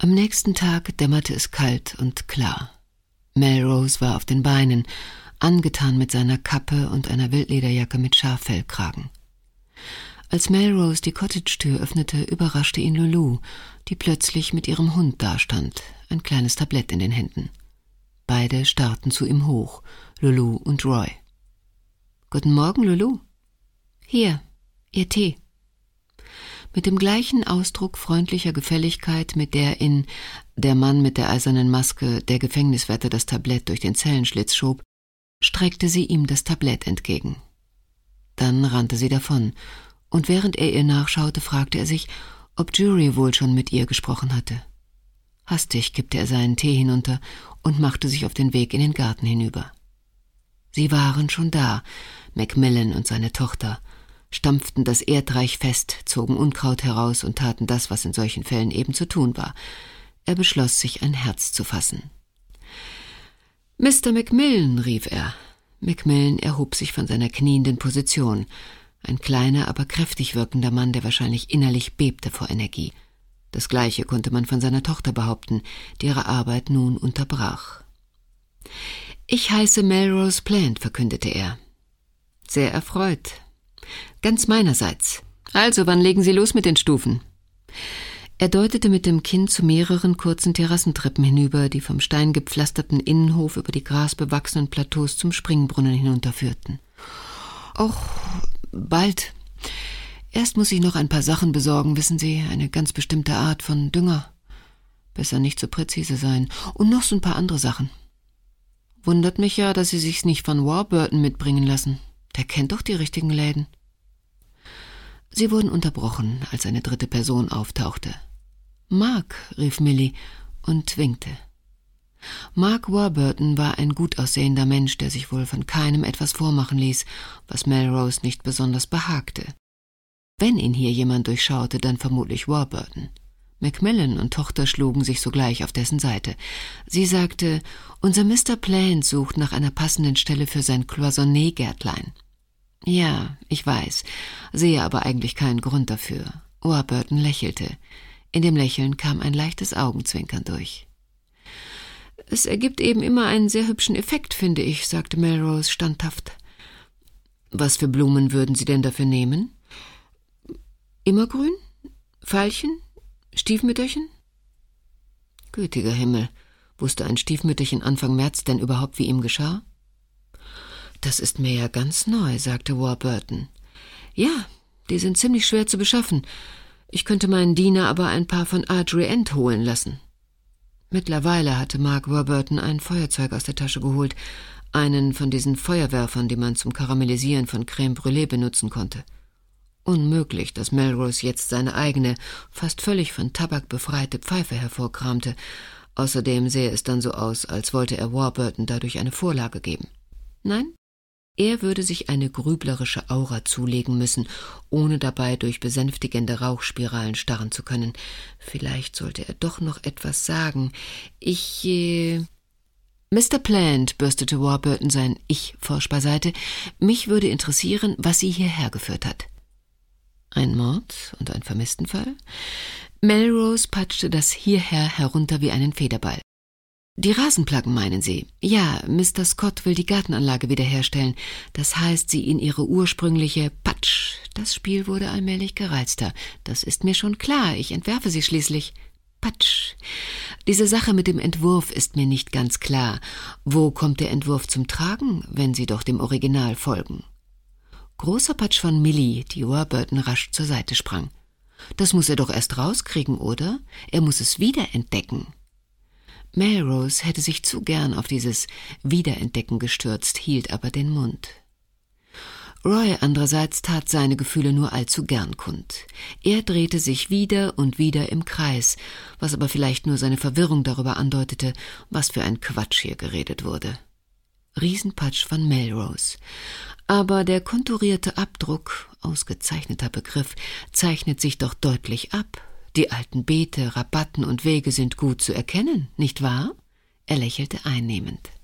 Am nächsten Tag dämmerte es kalt und klar. Melrose war auf den Beinen, angetan mit seiner Kappe und einer Wildlederjacke mit Schaffellkragen. Als Melrose die Cottage-Tür öffnete, überraschte ihn Lulu, die plötzlich mit ihrem Hund dastand, ein kleines Tablett in den Händen. Beide starrten zu ihm hoch, Lulu und Roy. »Guten Morgen, Lulu. Hier, Ihr Tee.« Mit dem gleichen Ausdruck freundlicher Gefälligkeit, mit der in »Der Mann mit der eisernen Maske« der Gefängniswärter das Tablett durch den Zellenschlitz schob, streckte sie ihm das Tablett entgegen. Dann rannte sie davon, und während er ihr nachschaute, fragte er sich, ob Jury wohl schon mit ihr gesprochen hatte. Hastig kippte er seinen Tee hinunter und machte sich auf den Weg in den Garten hinüber. Sie waren schon da, Macmillan und seine Tochter, stampften das Erdreich fest, zogen Unkraut heraus und taten das, was in solchen Fällen eben zu tun war. Er beschloss, sich ein Herz zu fassen. »Mr. Macmillan«, rief er. Macmillan erhob sich von seiner knienden Position, ein kleiner, aber kräftig wirkender Mann, der wahrscheinlich innerlich bebte vor Energie. Das Gleiche konnte man von seiner Tochter behaupten, die ihre Arbeit nun unterbrach. »Ich heiße Melrose Plant«, verkündete er. »Sehr erfreut. Ganz meinerseits. Also, wann legen Sie los mit den Stufen?« Er deutete mit dem Kinn zu mehreren kurzen Terrassentreppen hinüber, die vom steingepflasterten Innenhof über die grasbewachsenen Plateaus zum Springbrunnen hinunterführten. »Och, bald. Erst muss ich noch ein paar Sachen besorgen, wissen Sie, eine ganz bestimmte Art von Dünger. Besser nicht so präzise sein. Und noch so ein paar andere Sachen. Wundert mich ja, dass Sie sich's nicht von Warburton mitbringen lassen. Der kennt doch die richtigen Läden.« Sie wurden unterbrochen, als eine dritte Person auftauchte. »Mark«, rief Millie und winkte. Mark Warburton war ein gut aussehender Mensch, der sich wohl von keinem etwas vormachen ließ, was Melrose nicht besonders behagte. Wenn ihn hier jemand durchschaute, dann vermutlich Warburton. Macmillan und Tochter schlugen sich sogleich auf dessen Seite. Sie sagte, »Unser Mr. Plant sucht nach einer passenden Stelle für sein Cloisonné-Gärtlein.« »Ja, ich weiß, sehe aber eigentlich keinen Grund dafür.« Warburton lächelte. In dem Lächeln kam ein leichtes Augenzwinkern durch. »Es ergibt eben immer einen sehr hübschen Effekt, finde ich«, sagte Melrose standhaft. »Was für Blumen würden Sie denn dafür nehmen? Immergrün? Veilchen? Stiefmütterchen?« Gütiger Himmel, wusste ein Stiefmütterchen Anfang März denn überhaupt, wie ihm geschah? »Das ist mir ja ganz neu«, sagte Warburton. »Ja, die sind ziemlich schwer zu beschaffen. Ich könnte meinen Diener aber ein paar von Adrienne holen lassen.« Mittlerweile hatte Mark Warburton ein Feuerzeug aus der Tasche geholt, einen von diesen Feuerwerfern, die man zum Karamellisieren von Crème Brûlée benutzen konnte. Unmöglich, dass Melrose jetzt seine eigene, fast völlig von Tabak befreite Pfeife hervorkramte. Außerdem sähe es dann so aus, als wollte er Warburton dadurch eine Vorlage geben. Nein, er würde sich eine grüblerische Aura zulegen müssen, ohne dabei durch besänftigende Rauchspiralen starren zu können. Vielleicht sollte er doch noch etwas sagen. »Mr. Plant«, bürstete Warburton sein Ich forsch beiseite, »mich würde interessieren, was Sie hierher geführt hat.« »Ein Mord und ein Vermisstenfall?« Melrose patschte das hierher herunter wie einen Federball. »Die Rasenplagen, meinen Sie? Ja, Mr. Scott will die Gartenanlage wiederherstellen. Das heißt, sie in ihre ursprüngliche Patsch. Das Spiel wurde allmählich gereizter. Das ist mir schon klar. Ich entwerfe sie schließlich. Patsch. Diese Sache mit dem Entwurf ist mir nicht ganz klar. Wo kommt der Entwurf zum Tragen, wenn Sie doch dem Original folgen?« Großer Patsch von Millie, die Warburton rasch zur Seite sprang. »Das muss er doch erst rauskriegen, oder? Er muss es wiederentdecken.« Melrose hätte sich zu gern auf dieses Wiederentdecken gestürzt, hielt aber den Mund. Roy andererseits tat seine Gefühle nur allzu gern kund. Er drehte sich wieder und wieder im Kreis, was aber vielleicht nur seine Verwirrung darüber andeutete, was für ein Quatsch hier geredet wurde. Riesenpatsch von Melrose. Aber der konturierte Abdruck, ausgezeichneter Begriff, zeichnet sich doch deutlich ab. Die alten Beete, Rabatten und Wege sind gut zu erkennen, nicht wahr? Er lächelte einnehmend.